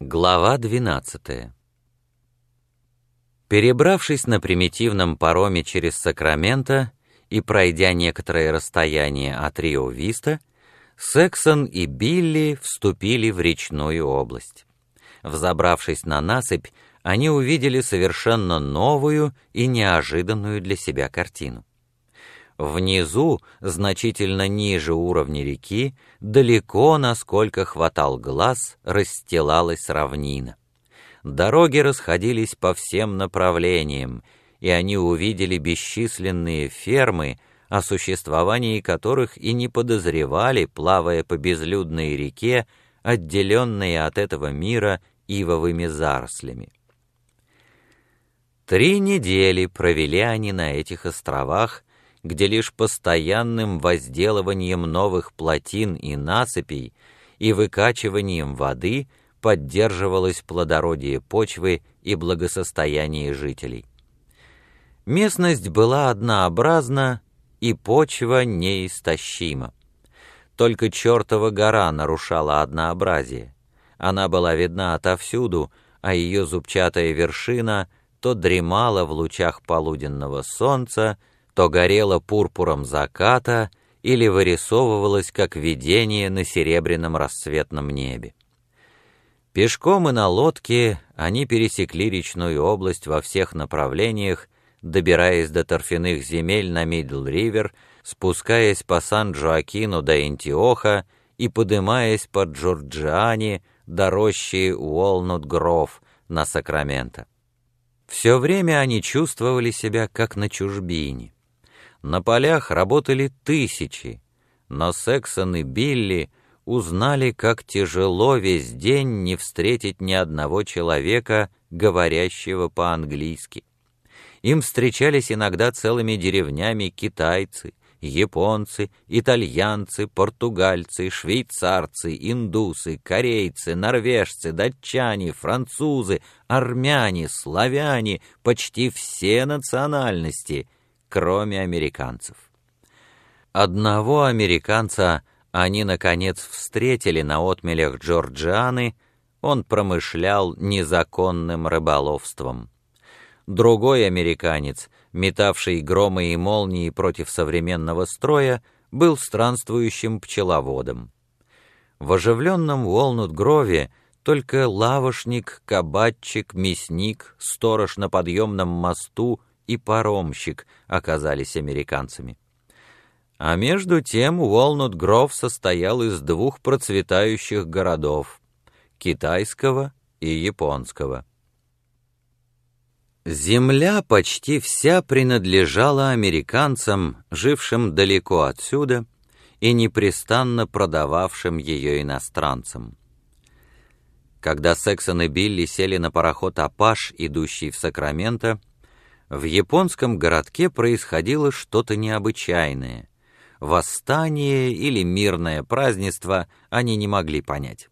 Глава 12. Перебравшись на примитивном пароме через Сакраменто и пройдя некоторое расстояние от Рио-Виста, Сексон и Билли вступили в речную область. Взобравшись на насыпь, они увидели совершенно новую и неожиданную для себя картину. Внизу, значительно ниже уровня реки, далеко, насколько хватал глаз, расстилалась равнина. Дороги расходились по всем направлениям, и они увидели бесчисленные фермы, о существовании которых и не подозревали, плавая по безлюдной реке, отделенные от этого мира ивовыми зарослями. 3 недели провели они на этих островах, где лишь постоянным возделыванием новых плотин и насыпей и выкачиванием воды поддерживалось плодородие почвы и благосостояние жителей. Местность была однообразна, и почва неистощима. Только чертова гора нарушала однообразие. Она была видна отовсюду, а ее зубчатая вершина то дремала в лучах полуденного солнца, то горела пурпуром заката или вырисовывалась как видение на серебряном рассветном небе. Пешком и на лодке они пересекли речную область во всех направлениях, добираясь до торфяных земель на Мидл-Ривер, спускаясь по Сан-Джоакину до Антиоха и подымаясь по Джорджиане до рощи Уолнут-Гров на Сакраменто. Все время они чувствовали себя как на чужбине. На полях работали тысячи, но Сексон и Билли узнали, как тяжело весь день не встретить ни одного человека, говорящего по-английски. Им встречались иногда целыми деревнями китайцы, японцы, итальянцы, португальцы, швейцарцы, индусы, корейцы, норвежцы, датчане, французы, армяне, славяне, почти все национальности, кроме американцев. Одного американца они, наконец, встретили на отмелях Джорджианы, он промышлял незаконным рыболовством. Другой американец, метавший громы и молнии против современного строя, был странствующим пчеловодом. В оживленном Уолнут-Грове только лавошник, кабачик, мясник, сторож на подъемном мосту и паромщик оказались американцами. А между тем Уолнут-Гров состоял из 2 процветающих городов — китайского и японского. Земля почти вся принадлежала американцам, жившим далеко отсюда и непрестанно продававшим ее иностранцам. Когда Сексон и Билли сели на пароход «Апаш», идущий в Сакраменто, в японском городке происходило что-то необычайное. Восстание или мирное празднество они не могли понять.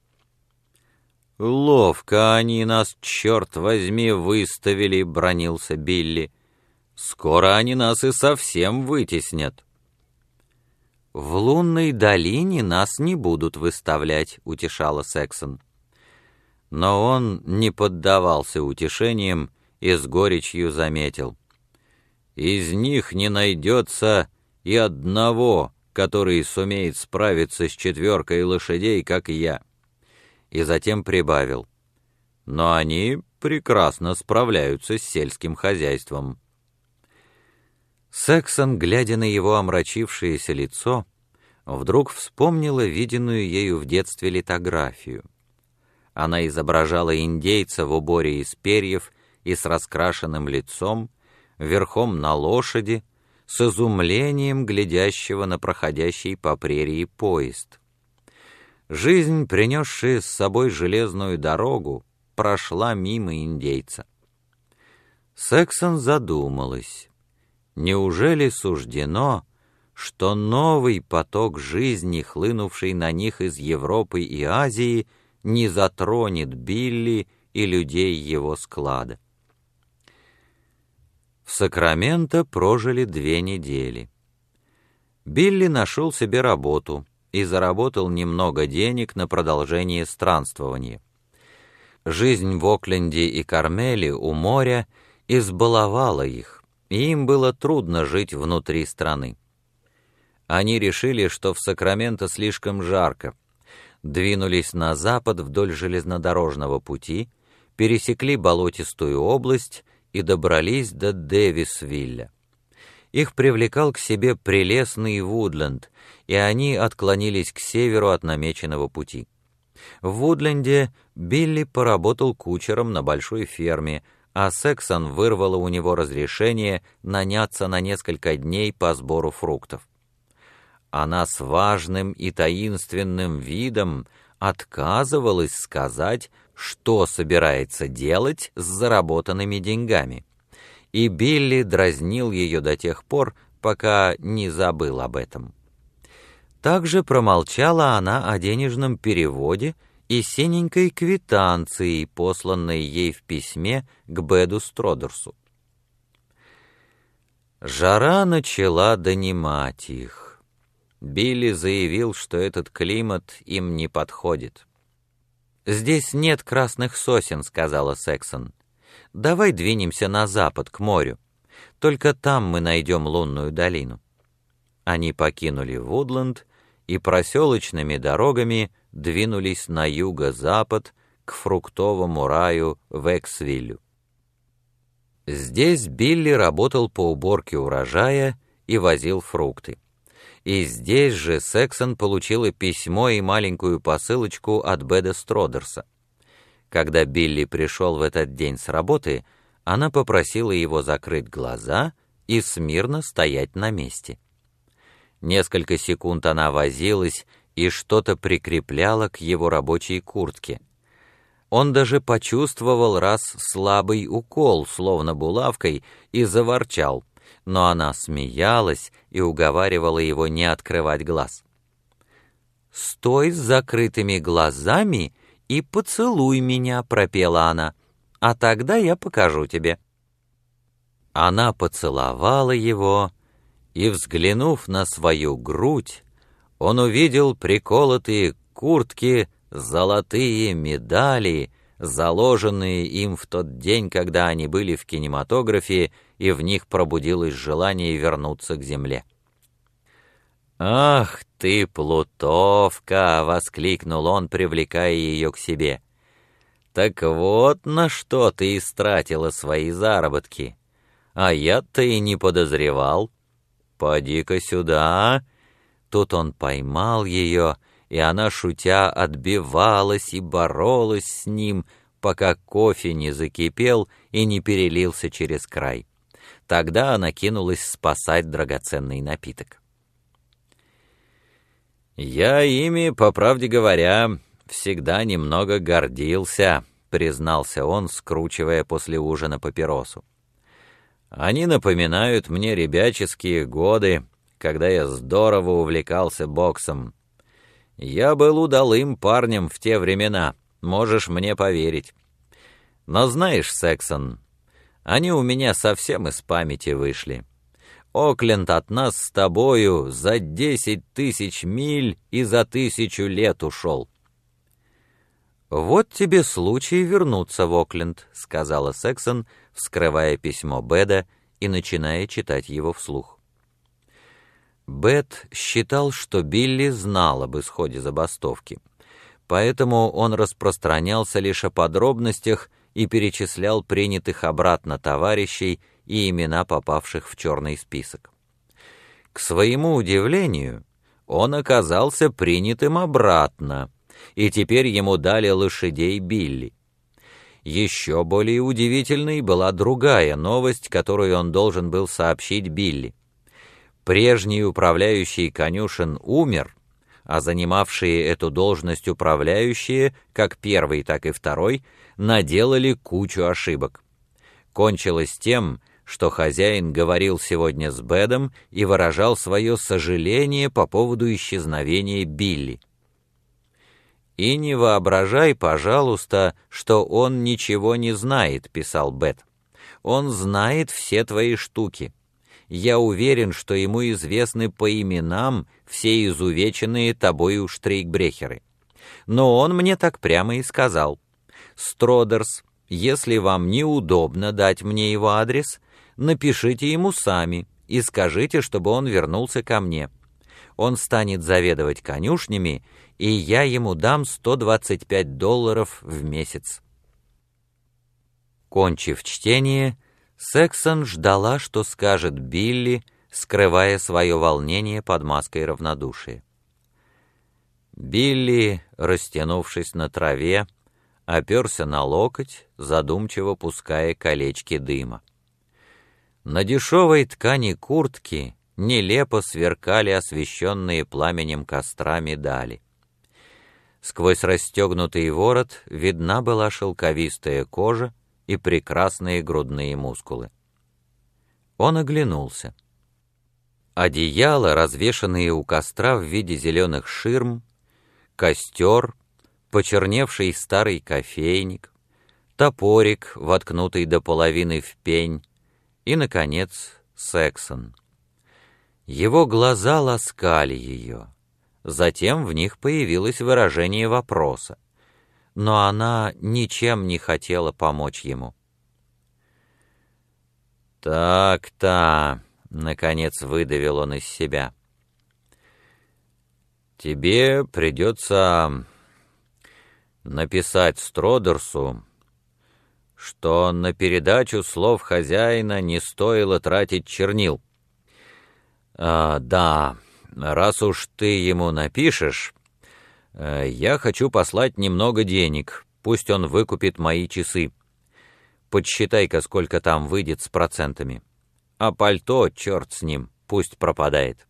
«Ловко они нас, черт возьми, выставили», — бранился Билли. «Скоро они нас и совсем вытеснят». «В лунной долине нас не будут выставлять», — утешала Сексон. Но он не поддавался утешениям и с горечью заметил: «Из них не найдется и одного, который сумеет справиться с 4 лошадей, как я». И затем прибавил: «Но они прекрасно справляются с сельским хозяйством». Сексон, глядя на его омрачившееся лицо, вдруг вспомнила виденную ею в детстве литографию. Она изображала индейца в уборе из перьев и с раскрашенным лицом, верхом на лошади, с изумлением глядящего на проходящий по прерии поезд. Жизнь, принесшая с собой железную дорогу, прошла мимо индейца. Сексон задумалась, неужели суждено, что новый поток жизни, хлынувший на них из Европы и Азии, не затронет Билли и людей его склада? В Сакраменто прожили 2 недели. Билли нашел себе работу и заработал немного денег на продолжение странствования. Жизнь в Окленде и Кармеле у моря избаловала их, и им было трудно жить внутри страны. Они решили, что в Сакраменто слишком жарко, двинулись на запад вдоль железнодорожного пути, пересекли болотистую область и добрались до Дэвисвилля. Их привлекал к себе прелестный Вудленд, и они отклонились к северу от намеченного пути. В Вудленде Билли поработал кучером на большой ферме, а Сексон вырвала у него разрешение наняться на несколько дней по сбору фруктов. Она с важным и таинственным видом отказывалась сказать, что собирается делать с заработанными деньгами, и Билли дразнил ее до тех пор, пока не забыл об этом. Также промолчала она о денежном переводе и синенькой квитанции, посланной ей в письме к Беду Стродерсу. Жара начала донимать их. Билли заявил, что этот климат им не подходит. «Здесь нет красных сосен», — сказала Сексон. «Давай двинемся на запад, к морю. Только там мы найдем лунную долину». Они покинули Вудленд и проселочными дорогами двинулись на юго-запад к фруктовому раю в Эксвиллю. Здесь Билли работал по уборке урожая и возил фрукты. И здесь же Сексон получила письмо и маленькую посылочку от Беда Стродерса. Когда Билли пришел в этот день с работы, она попросила его закрыть глаза и смирно стоять на месте. Несколько секунд она возилась и что-то прикрепляла к его рабочей куртке. Он даже почувствовал раз слабый укол, словно булавкой, и заворчал, но она смеялась и уговаривала его не открывать глаз. «Стой с закрытыми глазами и поцелуй меня», — пропела она, — «а тогда я покажу тебе». Она поцеловала его, и, взглянув на свою грудь, он увидел приколотые к куртке золотые медали, заложенные им в тот день, когда они были в кинематографе, и в них пробудилось желание вернуться к земле. «Ах ты, плутовка!» — воскликнул он, привлекая ее к себе. «Так вот на что ты истратила свои заработки, а я-то и не подозревал. Поди-ка сюда!» Тут он поймал ее, и она, шутя, отбивалась и боролась с ним, пока кофе не закипел и не перелился через край. Тогда она кинулась спасать драгоценный напиток. «Я ими, по правде говоря, всегда немного гордился», — признался он, скручивая после ужина папиросу. «Они напоминают мне ребяческие годы, когда я здорово увлекался боксом. Я был удалым парнем в те времена, можешь мне поверить. Но знаешь, Сексон, они у меня совсем из памяти вышли. Окленд от нас с тобою за 10 000 миль и за 1000 лет ушел». «Вот тебе случай вернуться в Окленд», — сказала Сексон, вскрывая письмо Беда и начиная читать его вслух. Бед считал, что Билли знал об исходе забастовки, поэтому он распространялся лишь о подробностях и перечислял принятых обратно товарищей и имена попавших в черный список. К своему удивлению, он оказался принятым обратно, и теперь ему дали лошадей Билли. Еще более удивительной была другая новость, которую он должен был сообщить Билли. Прежний управляющий конюшен умер, а занимавшие эту должность управляющие, как первый, так и второй, наделали кучу ошибок. Кончилось тем, что хозяин говорил сегодня с Бедом и выражал свое сожаление по поводу исчезновения Билли. «И не воображай, пожалуйста, что он ничего не знает», — писал Бед. «Он знает все твои штуки. Я уверен, что ему известны по именам все изувеченные тобою штрейкбрехеры. Но он мне так прямо и сказал: Стродерс, если вам неудобно дать мне его адрес, напишите ему сами и скажите, чтобы он вернулся ко мне. Он станет заведовать конюшнями, и я ему дам $125 в месяц». Кончив чтение, Сексон ждала, что скажет Билли, скрывая свое волнение под маской равнодушия. Билли, растянувшись на траве, оперся на локоть, задумчиво пуская колечки дыма. На дешевой ткани куртки нелепо сверкали освещенные пламенем костра медали. Сквозь расстегнутый ворот видна была шелковистая кожа и прекрасные грудные мускулы. Он оглянулся. Одеяла, развешанные у костра в виде зеленых ширм, костер, почерневший старый кофейник, топорик, воткнутый до половины в пень, и, наконец, Сексон. Его глаза ласкали ее. Затем в них появилось выражение вопроса, но она ничем не хотела помочь ему. «Так-то», — наконец выдавил он из себя, — «тебе придется написать Стродерсу, что на передачу слов хозяина не стоило тратить чернил. Да, раз уж ты ему напишешь, я хочу послать немного денег, пусть он выкупит мои часы. Подсчитай-ка, сколько там выйдет с процентами. А пальто, черт с ним, пусть пропадает».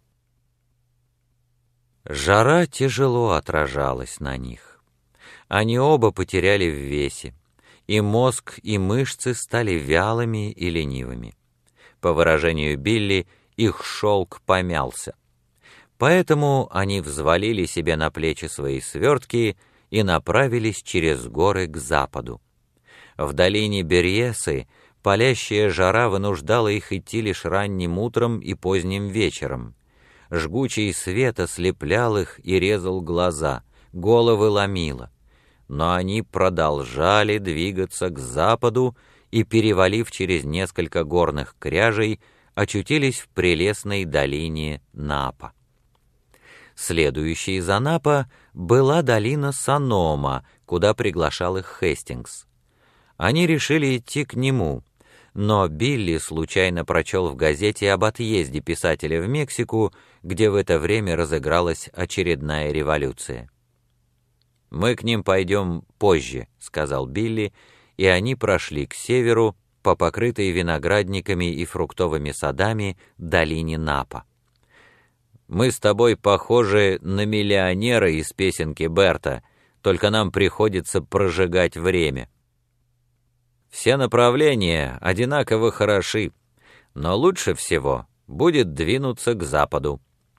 Жара тяжело отражалась на них. Они оба потеряли в весе, и мозг, и мышцы стали вялыми и ленивыми. По выражению Билли, их шелк помялся. Поэтому они взвалили себе на плечи свои свертки и направились через горы к западу. В долине Берьесы палящая жара вынуждала их идти лишь ранним утром и поздним вечером. Жгучий свет ослеплял их и резал глаза, головы ломило. Но они продолжали двигаться к западу и, перевалив через несколько горных кряжей, очутились в прелестной долине Напа. Следующей за Напа была долина Санома, куда приглашал их Хестингс. Они решили идти к нему, но Билли случайно прочел в газете об отъезде писателя в Мексику, где в это время разыгралась очередная революция. «Мы к ним пойдем позже», — сказал Билли, и они прошли к северу по покрытой виноградниками и фруктовыми садами долине Напа. «Мы с тобой похожи на миллионера из песенки Берта, только нам приходится прожигать время. Все направления одинаково хороши, но лучше всего будет двинуться к западу».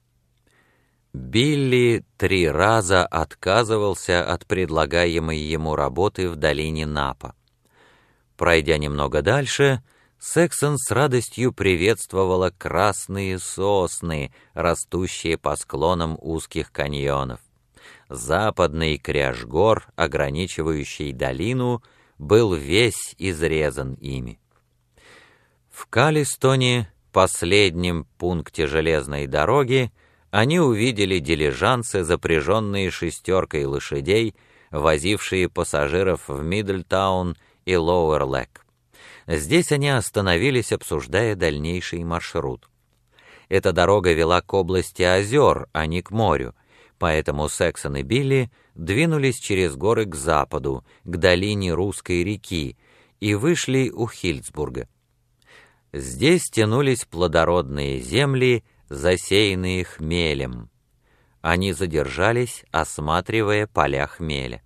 Билли 3 раза отказывался от предлагаемой ему работы в долине Напа. Пройдя немного дальше, Сексон с радостью приветствовала красные сосны, растущие по склонам узких каньонов. Западный кряж гор, ограничивающий долину, был весь изрезан ими. В Калистоне, последнем пункте железной дороги, они увидели дилижансы, запряженные 6 лошадей, возившие пассажиров в Мидлтаун и Лоуэр-Лек. Здесь они остановились, обсуждая дальнейший маршрут. Эта дорога вела к области озер, а не к морю, поэтому Сексон и Билли двинулись через горы к западу, к долине Русской реки, и вышли у Хильдсбурга. Здесь тянулись плодородные земли, засеянные хмелем. Они задержались, осматривая поля хмеля.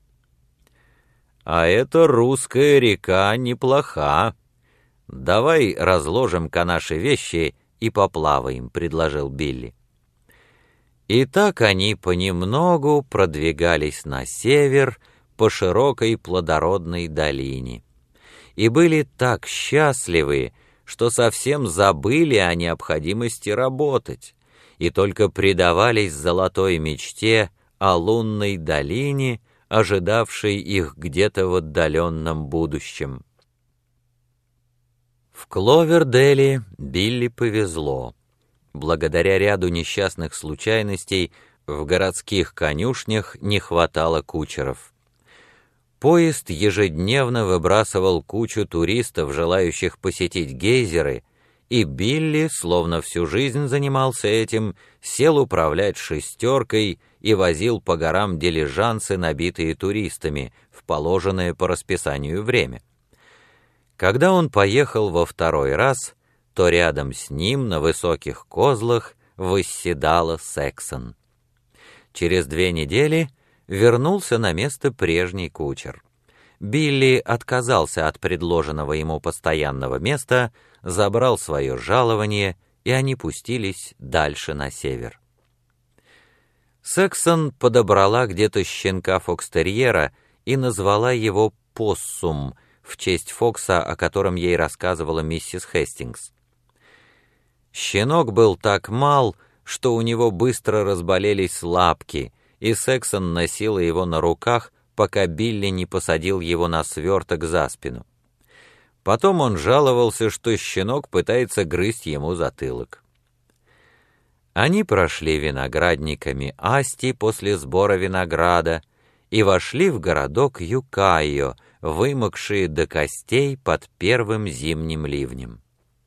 «А эта Русская река неплоха. Давай разложим-ка наши вещи и поплаваем», — предложил Билли. И так они понемногу продвигались на север по широкой плодородной долине. И были так счастливы, что совсем забыли о необходимости работать, и только предавались золотой мечте о лунной долине, ожидавшей их где-то в отдаленном будущем. В Кловерделе Билли повезло. Благодаря ряду несчастных случайностей в городских конюшнях не хватало кучеров. Поезд ежедневно выбрасывал кучу туристов, желающих посетить гейзеры, и Билли, словно всю жизнь занимался этим, сел управлять шестеркой и возил по горам дилижансы, набитые туристами, в положенное по расписанию время. Когда он поехал во второй раз, то рядом с ним на высоких козлах восседала Сексон. Через 2 недели вернулся на место прежний кучер. Билли отказался от предложенного ему постоянного места, забрал свое жалование, и они пустились дальше на север. Сексон подобрала где-то щенка фокстерьера и назвала его Поссум в честь Фокса, о котором ей рассказывала миссис Хестингс. Щенок был так мал, что у него быстро разболелись лапки, и Сексон носила его на руках, пока Билли не посадил его на сверток за спину. Потом он жаловался, что щенок пытается грызть ему затылок. Они прошли виноградниками Асти после сбора винограда и вошли в городок Юкайо, вымокшие до костей под первым зимним ливнем.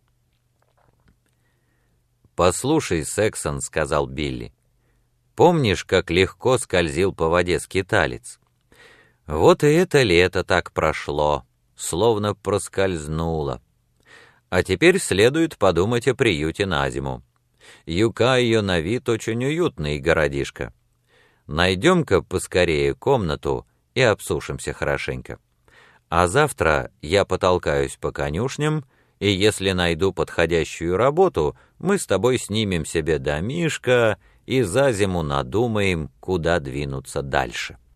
«Послушай, Сексон», — сказал Билли, — «помнишь, как легко скользил по воде скиталец? Вот и это лето так прошло, словно проскользнуло. А теперь следует подумать о приюте на зиму. Юкайо на вид очень уютный городишко. Найдем-ка поскорее комнату и обсушимся хорошенько. А завтра я потолкаюсь по конюшням, и если найду подходящую работу, мы с тобой снимем себе домишко и за зиму надумаем, куда двинуться дальше».